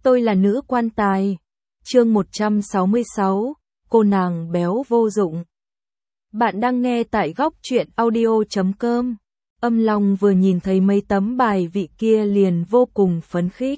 Tôi là nữ quan tài. Chương 166, cô nàng béo vô dụng. Bạn đang nghe tại góc truyện audio.com. Âm Long vừa nhìn thấy mấy tấm bài vị kia liền vô cùng phấn khích.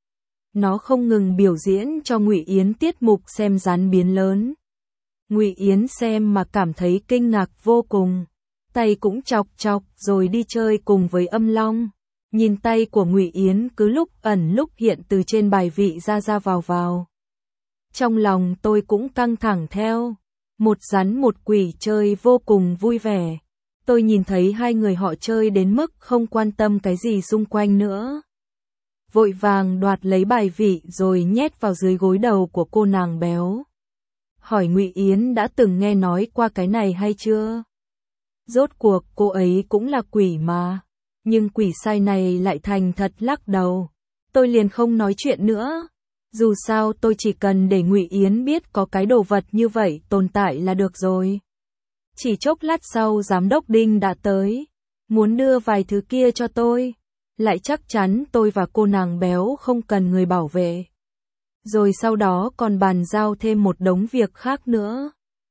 Nó không ngừng biểu diễn cho Ngụy Yến tiết mục xem rắn biến lớn. Ngụy Yến xem mà cảm thấy kinh ngạc vô cùng, tay cũng chọc chọc rồi đi chơi cùng với Âm Long. Nhìn tay của Ngụy Yến cứ lúc ẩn lúc hiện từ trên bài vị ra ra vào vào. Trong lòng tôi cũng căng thẳng theo. Một rắn một quỷ chơi vô cùng vui vẻ. Tôi nhìn thấy hai người họ chơi đến mức không quan tâm cái gì xung quanh nữa. Vội vàng đoạt lấy bài vị rồi nhét vào dưới gối đầu của cô nàng béo. Hỏi Ngụy Yến đã từng nghe nói qua cái này hay chưa? Rốt cuộc cô ấy cũng là quỷ mà. Nhưng quỷ sai này lại thành thật lắc đầu. Tôi liền không nói chuyện nữa. Dù sao tôi chỉ cần để Ngụy Yến biết có cái đồ vật như vậy tồn tại là được rồi. Chỉ chốc lát sau giám đốc Đinh đã tới. Muốn đưa vài thứ kia cho tôi. Lại chắc chắn tôi và cô nàng béo không cần người bảo vệ. Rồi sau đó còn bàn giao thêm một đống việc khác nữa.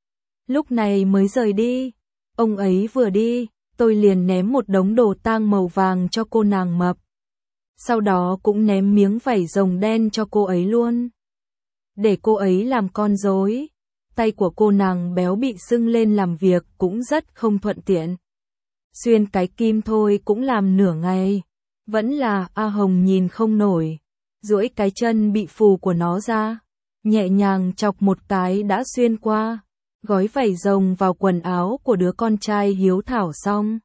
Lúc này mới rời đi. Ông ấy vừa đi, tôi liền ném một đống đồ tang màu vàng cho cô nàng mập. Sau đó cũng ném miếng vảy rồng đen cho cô ấy luôn. Để cô ấy làm con rối. Tay của cô nàng béo bị sưng lên làm việc cũng rất không thuận tiện. Xuyên cái kim thôi cũng làm nửa ngày. Vẫn là A Hồng nhìn không nổi. Duỗi cái chân bị phù của nó ra. Nhẹ nhàng chọc một cái đã xuyên qua. Gói vảy rồng vào quần áo của đứa con trai hiếu thảo xong.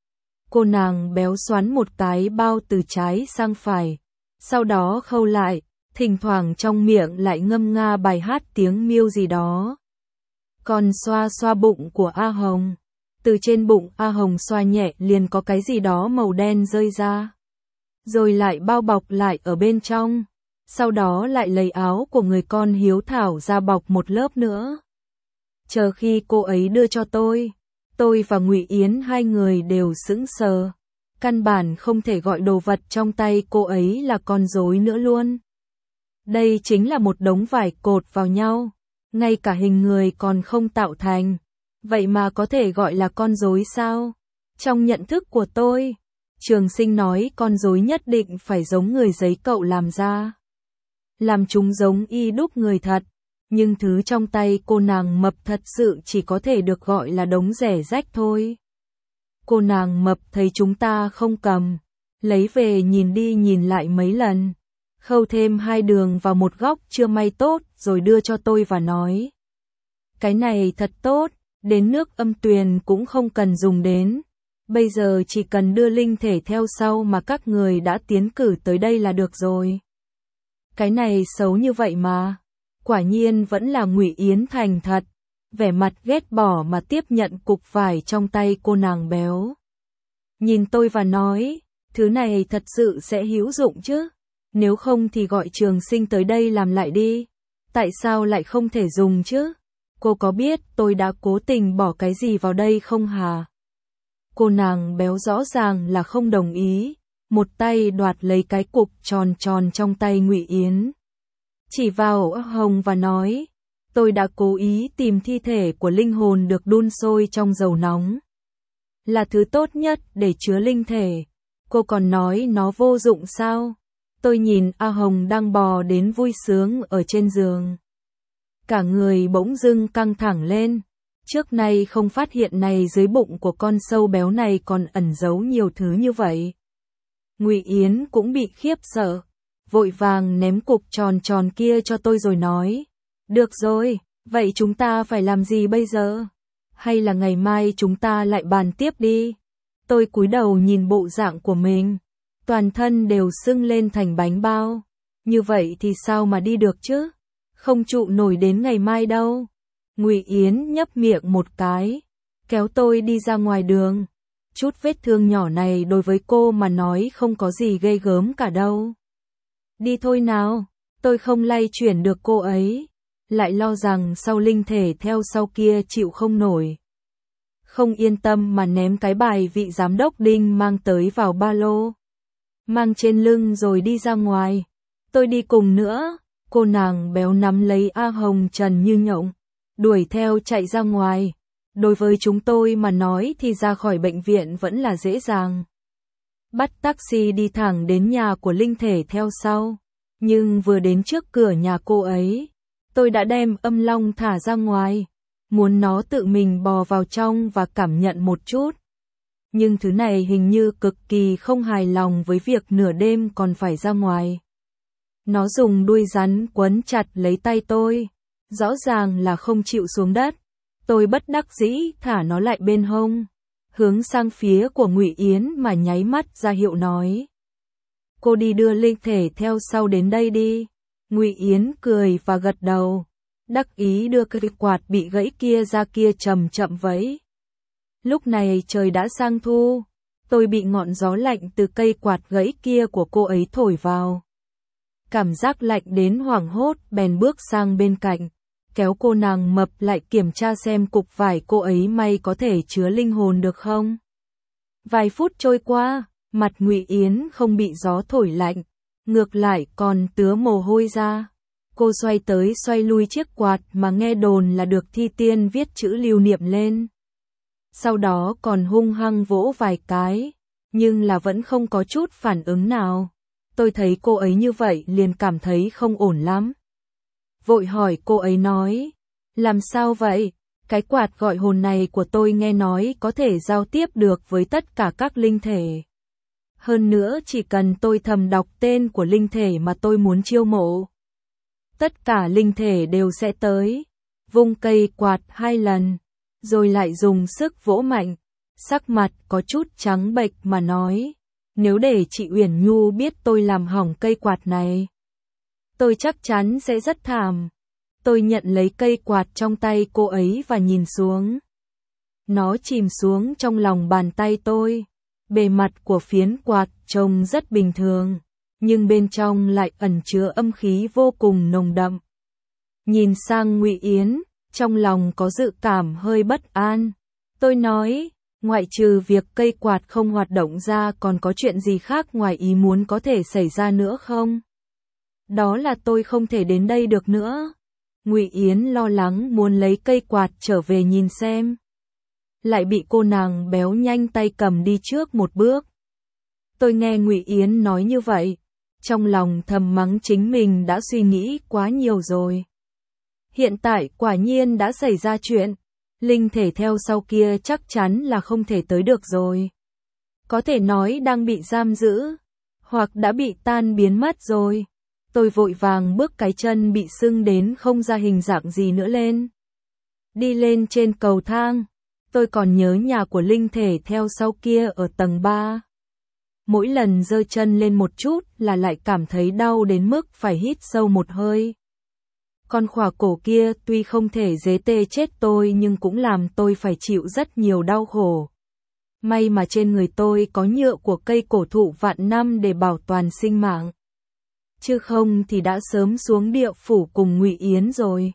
Cô nàng béo xoắn một cái bao từ trái sang phải. Sau đó khâu lại, thỉnh thoảng trong miệng lại ngâm nga bài hát tiếng miêu gì đó. Còn xoa xoa bụng của A Hồng. Từ trên bụng A Hồng xoa nhẹ liền có cái gì đó màu đen rơi ra. Rồi lại bao bọc lại ở bên trong. Sau đó lại lấy áo của người con hiếu thảo ra bọc một lớp nữa. Chờ khi cô ấy đưa cho tôi và Ngụy Yến hai người đều sững sờ. Căn bản không thể gọi đồ vật trong tay cô ấy là con rối nữa luôn. Đây chính là một đống vải cột vào nhau. Ngay cả hình người còn không tạo thành. Vậy mà có thể gọi là con rối sao? Trong nhận thức của tôi, Trường Sinh nói con rối nhất định phải giống người giấy cậu làm ra. Làm chúng giống y đúc người thật. Nhưng thứ trong tay cô nàng mập thật sự chỉ có thể được gọi là đống rẻ rách thôi. Cô nàng mập thấy chúng ta không cầm, lấy về nhìn đi nhìn lại mấy lần, khâu thêm 2 đường vào một góc chưa may tốt rồi đưa cho tôi và nói. Cái này thật tốt, đến nước âm tuyền cũng không cần dùng đến. Bây giờ chỉ cần đưa linh thể theo sau mà các người đã tiến cử tới đây là được rồi. Cái này xấu như vậy mà. Quả nhiên vẫn là Ngụy Yến thành thật, vẻ mặt ghét bỏ mà tiếp nhận cục vải trong tay cô nàng béo. Nhìn tôi và nói, thứ này thật sự sẽ hữu dụng chứ, nếu không thì gọi Trường Sinh tới đây làm lại đi, tại sao lại không thể dùng chứ? Cô có biết tôi đã cố tình bỏ cái gì vào đây không hả? Cô nàng béo rõ ràng là không đồng ý, một tay đoạt lấy cái cục tròn tròn trong tay Ngụy Yến. Chỉ vào Hồng và nói, tôi đã cố ý tìm thi thể của linh hồn được đun sôi trong dầu nóng. Là thứ tốt nhất để chứa linh thể. Cô còn nói nó vô dụng sao? Tôi nhìn A Hồng đang bò đến vui sướng ở trên giường. Cả người bỗng dưng căng thẳng lên. Trước nay không phát hiện này dưới bụng của con sâu béo này còn ẩn giấu nhiều thứ như vậy. Ngụy Yến cũng bị khiếp sợ. Vội vàng ném cục tròn tròn kia cho tôi rồi nói. Được rồi, vậy chúng ta phải làm gì bây giờ? Hay là ngày mai chúng ta lại bàn tiếp đi? Tôi cúi đầu nhìn bộ dạng của mình. Toàn thân đều sưng lên thành bánh bao. Như vậy thì sao mà đi được chứ? Không trụ nổi đến ngày mai đâu. Ngụy Yến nhấp miệng một cái. Kéo tôi đi ra ngoài đường. Chút vết thương nhỏ này đối với cô mà nói không có gì ghê gớm cả đâu. Đi thôi nào, tôi không lay chuyển được cô ấy, lại lo rằng sau linh thể theo sau kia chịu không nổi. Không yên tâm mà ném cái bài vị giám đốc Đinh mang tới vào ba lô. Mang trên lưng rồi đi ra ngoài. Tôi đi cùng nữa. Cô nàng béo nắm lấy A Hồng Trần như nhộng, đuổi theo chạy ra ngoài. Đối với chúng tôi mà nói thì ra khỏi bệnh viện vẫn là dễ dàng. Bắt taxi đi thẳng đến nhà của Linh Thể theo sau. Nhưng vừa đến trước cửa nhà cô ấy, tôi đã đem Âm Long thả ra ngoài, muốn nó tự mình bò vào trong và cảm nhận một chút. Nhưng thứ này hình như cực kỳ không hài lòng với việc nửa đêm còn phải ra ngoài. Nó dùng đuôi rắn quấn chặt lấy tay tôi, rõ ràng là không chịu xuống đất. Tôi bất đắc dĩ thả nó lại bên hông, hướng sang phía của Ngụy Yến mà nháy mắt ra hiệu nói: cô đi đưa Linh Thể theo sau đến đây đi. Ngụy Yến cười và gật đầu, đắc ý đưa cái quạt bị gãy kia ra kia chậm chậm vẫy. Lúc này trời đã sang thu, tôi bị ngọn gió lạnh từ cây quạt gãy kia của cô ấy thổi vào. Cảm giác lạnh đến hoảng hốt, bèn bước sang bên cạnh, kéo cô nàng mập lại kiểm tra xem cục vải cô ấy may có thể chứa linh hồn được không. Vài phút trôi qua, mặt Ngụy Yến không bị gió thổi lạnh, ngược lại còn tứa mồ hôi ra. Cô xoay tới xoay lui chiếc quạt mà nghe đồn là được Thi Tiên viết chữ lưu niệm lên. Sau đó còn hung hăng vỗ vài cái, nhưng là vẫn không có chút phản ứng nào. Tôi thấy cô ấy như vậy liền cảm thấy không ổn lắm. Vội hỏi cô ấy nói: làm sao vậy? Cái quạt gọi hồn này của tôi nghe nói có thể giao tiếp được với tất cả các linh thể. Hơn nữa chỉ cần tôi thầm đọc tên của linh thể mà tôi muốn chiêu mộ, tất cả linh thể đều sẽ tới. Vung cây quạt 2 lần, rồi lại dùng sức vỗ mạnh, sắc mặt có chút trắng bệch mà nói: nếu để chị Uyển Nhu biết tôi làm hỏng cây quạt này, tôi chắc chắn sẽ rất thảm. Tôi nhận lấy cây quạt trong tay cô ấy và nhìn xuống. Nó chìm xuống trong lòng bàn tay tôi. Bề mặt của phiến quạt trông rất bình thường, nhưng bên trong lại ẩn chứa âm khí vô cùng nồng đậm. Nhìn sang Ngụy Yến, trong lòng có dự cảm hơi bất an. Tôi nói: ngoại trừ việc cây quạt không hoạt động ra còn có chuyện gì khác ngoài ý muốn có thể xảy ra nữa không? Đó là tôi không thể đến đây được nữa. Ngụy Yến lo lắng muốn lấy cây quạt trở về nhìn xem, lại bị cô nàng béo nhanh tay cầm đi trước một bước. Tôi nghe Ngụy Yến nói như vậy, trong lòng thầm mắng chính mình đã suy nghĩ quá nhiều rồi. Hiện tại quả nhiên đã xảy ra chuyện, linh thể theo sau kia chắc chắn là không thể tới được rồi. Có thể nói đang bị giam giữ, hoặc đã bị tan biến mất rồi. Tôi vội vàng bước cái chân bị sưng đến không ra hình dạng gì nữa lên. Đi lên trên cầu thang, tôi còn nhớ nhà của linh thể theo sau kia ở tầng 3. Mỗi lần giơ chân lên một chút là lại cảm thấy đau đến mức phải hít sâu một hơi. Con khỏa cổ kia tuy không thể dế tê chết tôi nhưng cũng làm tôi phải chịu rất nhiều đau khổ. May mà trên người tôi có nhựa của cây cổ thụ vạn năm để bảo toàn sinh mạng. Chứ không thì đã sớm xuống địa phủ cùng Ngụy Yến rồi.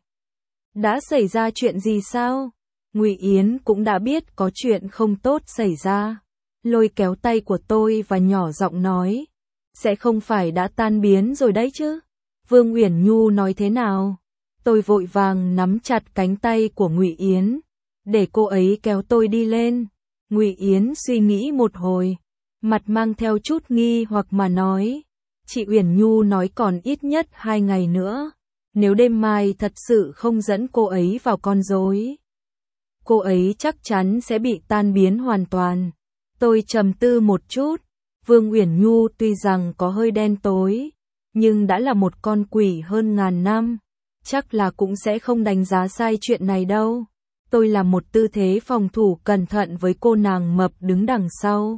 Đã xảy ra chuyện gì sao? Ngụy Yến cũng đã biết có chuyện không tốt xảy ra. Lôi kéo tay của tôi và nhỏ giọng nói: sẽ không phải đã tan biến rồi đấy chứ? Vương Uyển Nhu nói thế nào? Tôi vội vàng nắm chặt cánh tay của Ngụy Yến, để cô ấy kéo tôi đi lên. Ngụy Yến suy nghĩ một hồi, mặt mang theo chút nghi hoặc mà nói: chị Uyển Nhu nói còn ít nhất 2 ngày nữa, nếu đêm mai thật sự không dẫn cô ấy vào con rối, cô ấy chắc chắn sẽ bị tan biến hoàn toàn. Tôi trầm tư một chút, Vương Uyển Nhu tuy rằng có hơi đen tối, nhưng đã là một con quỷ hơn ngàn năm, chắc là cũng sẽ không đánh giá sai chuyện này đâu. Tôi làm một tư thế phòng thủ cẩn thận với cô nàng mập đứng đằng sau.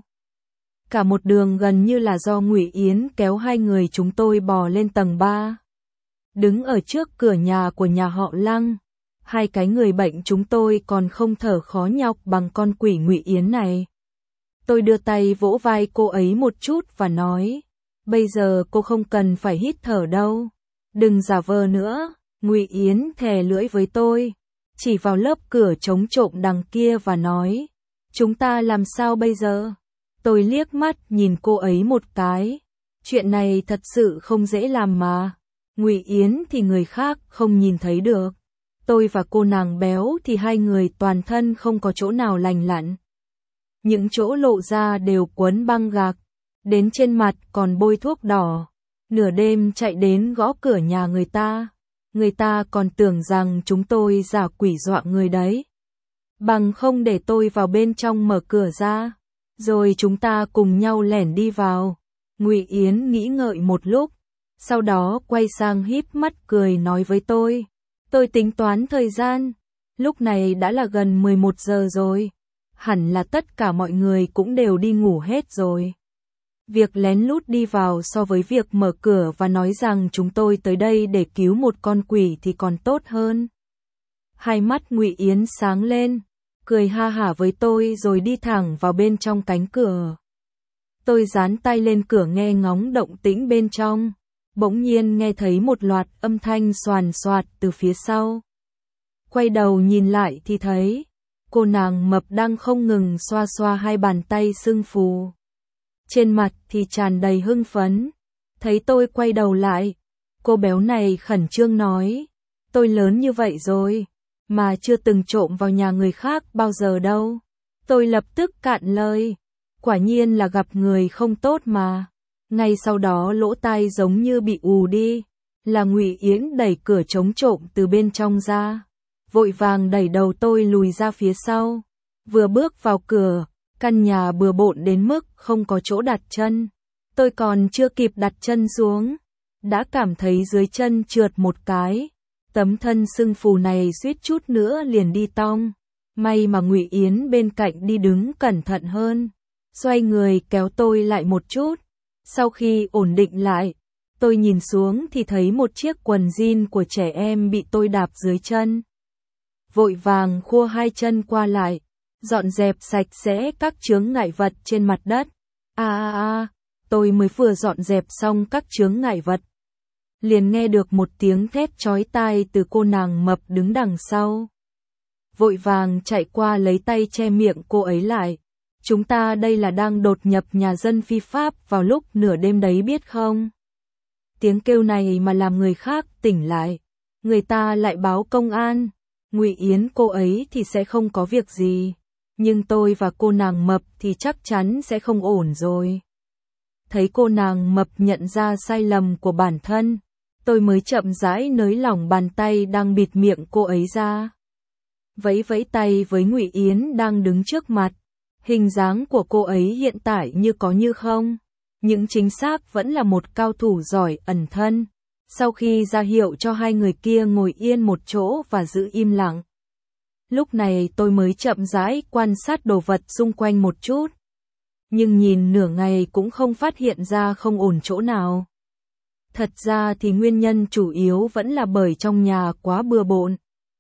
Cả một đường gần như là do Ngụy Yến kéo hai người chúng tôi bò lên tầng 3. Đứng ở trước cửa nhà của nhà họ Lăng, hai cái người bệnh chúng tôi còn không thở khó nhọc bằng con quỷ Ngụy Yến này. Tôi đưa tay vỗ vai cô ấy một chút và nói: bây giờ cô không cần phải hít thở đâu. Đừng giả vờ nữa. Ngụy Yến thè lưỡi với tôi, chỉ vào lớp cửa chống trộm đằng kia và nói: chúng ta làm sao bây giờ? Tôi liếc mắt nhìn cô ấy một cái, Chuyện này thật sự không dễ làm mà. Ngụy Yến thì người khác không nhìn thấy được. Tôi và cô nàng béo thì hai người toàn thân không có chỗ nào lành lặn. Những chỗ lộ ra đều quấn băng gạc, đến trên mặt còn bôi thuốc đỏ. Nửa đêm chạy đến gõ cửa nhà người ta còn tưởng rằng chúng tôi giả quỷ dọa người đấy. Bằng không để tôi vào bên trong mở cửa ra, rồi chúng ta cùng nhau lẻn đi vào. Ngụy Yến nghĩ ngợi một lúc, sau đó quay sang híp mắt cười nói với tôi. Tôi tính toán thời gian, lúc này đã là gần 11 giờ rồi, hẳn là tất cả mọi người cũng đều đi ngủ hết rồi. Việc lén lút đi vào so với việc mở cửa và nói rằng chúng tôi tới đây để cứu một con quỷ thì còn tốt hơn. Hai mắt Ngụy Yến sáng lên, cười ha hả với tôi rồi đi thẳng vào bên trong cánh cửa. Tôi dán tay lên cửa nghe ngóng động tĩnh bên trong, bỗng nhiên nghe thấy một loạt âm thanh xoàn xoạt từ phía sau. Quay đầu nhìn lại thì thấy, cô nàng mập đang không ngừng xoa xoa hai bàn tay sưng phù. Trên mặt thì tràn đầy hưng phấn. Thấy tôi quay đầu lại, cô béo này khẩn trương nói, tôi lớn như vậy rồi, mà chưa từng trộm vào nhà người khác bao giờ đâu. Tôi lập tức cạn lời, quả nhiên là gặp người không tốt mà. Ngay sau đó lỗ tai giống như bị ù đi, là Ngụy Yến đẩy cửa chống trộm từ bên trong ra, vội vàng đẩy đầu tôi lùi ra phía sau. Vừa bước vào cửa, căn nhà bừa bộn đến mức không có chỗ đặt chân. Tôi còn chưa kịp đặt chân xuống, đã cảm thấy dưới chân trượt một cái. Tấm thân sưng phù này suýt chút nữa liền đi tong. May mà Ngụy Yến bên cạnh đi đứng cẩn thận hơn, xoay người kéo tôi lại một chút. Sau khi ổn định lại, tôi nhìn xuống thì thấy một chiếc quần jean của trẻ em bị tôi đạp dưới chân. Vội vàng khua hai chân qua lại, dọn dẹp sạch sẽ các chướng ngại vật trên mặt đất. Tôi mới vừa dọn dẹp xong các chướng ngại vật, liền nghe được một tiếng thét chói tai từ cô nàng mập đứng đằng sau. Vội vàng chạy qua lấy tay che miệng cô ấy lại. Chúng ta đây là đang đột nhập nhà dân phi pháp vào lúc nửa đêm đấy biết không? Tiếng kêu này mà làm người khác tỉnh lại, người ta lại báo công an. Ngụy Yến cô ấy thì sẽ không có việc gì, nhưng tôi và cô nàng mập thì chắc chắn sẽ không ổn rồi. Thấy cô nàng mập nhận ra sai lầm của bản thân, tôi mới chậm rãi nới lỏng bàn tay đang bịt miệng cô ấy ra. Vẫy vẫy tay với Ngụy Yến đang đứng trước mặt. Hình dáng của cô ấy hiện tại như có như không, nhưng chính xác vẫn là một cao thủ giỏi ẩn thân. Sau khi ra hiệu cho hai người kia ngồi yên một chỗ và giữ im lặng, lúc này tôi mới chậm rãi quan sát đồ vật xung quanh một chút. Nhưng nhìn nửa ngày cũng không phát hiện ra không ổn chỗ nào. Thật ra thì nguyên nhân chủ yếu vẫn là bởi trong nhà quá bừa bộn.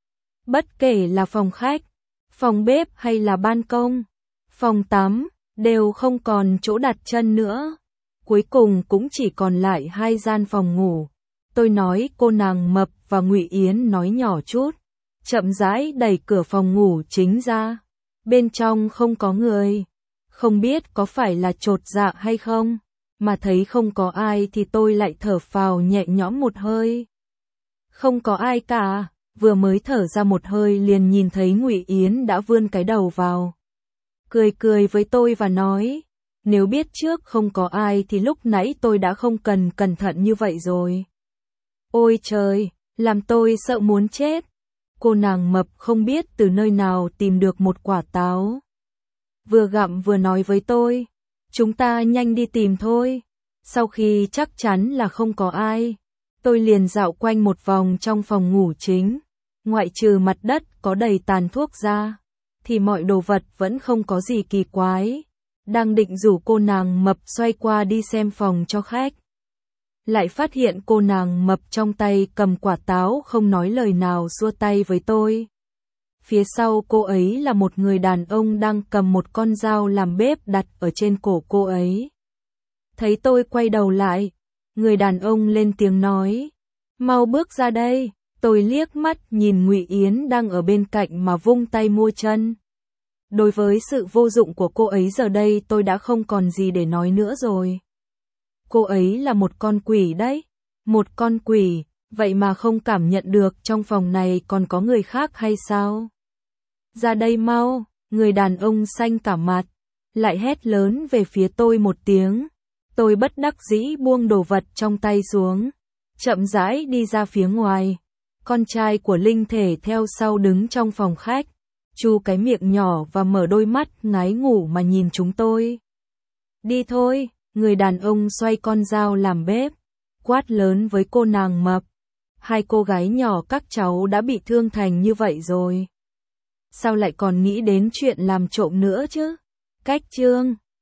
Bất kể là phòng khách, phòng bếp hay là ban công, phòng tắm, đều không còn chỗ đặt chân nữa. Cuối cùng cũng chỉ còn lại hai gian phòng ngủ. Tôi nói cô nàng mập và Ngụy Yến nói nhỏ chút, chậm rãi đẩy cửa phòng ngủ chính ra. Bên trong không có người. Không biết có phải là chột dạ hay không, mà thấy không có ai thì tôi lại thở phào nhẹ nhõm một hơi. Không có ai cả, vừa mới thở ra một hơi liền nhìn thấy Ngụy Yến đã vươn cái đầu vào. Cười cười với tôi và nói, nếu biết trước không có ai thì lúc nãy tôi đã không cần cẩn thận như vậy rồi. Ôi trời, làm tôi sợ muốn chết. Cô nàng mập không biết từ nơi nào tìm được một quả táo. Vừa gặm vừa nói với tôi, chúng ta nhanh đi tìm thôi. Sau khi chắc chắn là không có ai, tôi liền dạo quanh một vòng trong phòng ngủ chính. Ngoại trừ mặt đất có đầy tàn thuốc ra, thì mọi đồ vật vẫn không có gì kỳ quái. Đang định rủ cô nàng mập xoay qua đi xem phòng cho khách, lại phát hiện cô nàng mập trong tay cầm quả táo không nói lời nào xua tay với tôi. Phía sau cô ấy là một người đàn ông đang cầm một con dao làm bếp đặt ở trên cổ cô ấy. Thấy tôi quay đầu lại, người đàn ông lên tiếng nói, mau bước ra đây. Tôi liếc mắt nhìn Ngụy Yến đang ở bên cạnh mà vung tay mua chân. Đối với sự vô dụng của cô ấy giờ đây tôi đã không còn gì để nói nữa rồi. cô ấy là một con quỷ đấy. Một con quỷ, vậy mà không cảm nhận được trong phòng này còn có người khác hay sao? Ra đây mau, người đàn ông xanh cả mặt, lại hét lớn về phía tôi một tiếng. Tôi bất đắc dĩ buông đồ vật trong tay xuống, chậm rãi đi ra phía ngoài. Con trai của Linh Thể theo sau đứng trong phòng khách, chu cái miệng nhỏ và mở đôi mắt ngái ngủ mà nhìn chúng tôi. Đi thôi, người đàn ông xoay con dao làm bếp, quát lớn với cô nàng mập. Hai cô gái nhỏ các cháu đã bị thương thành như vậy rồi. Sao lại còn nghĩ đến chuyện làm trộm nữa chứ? Cách chương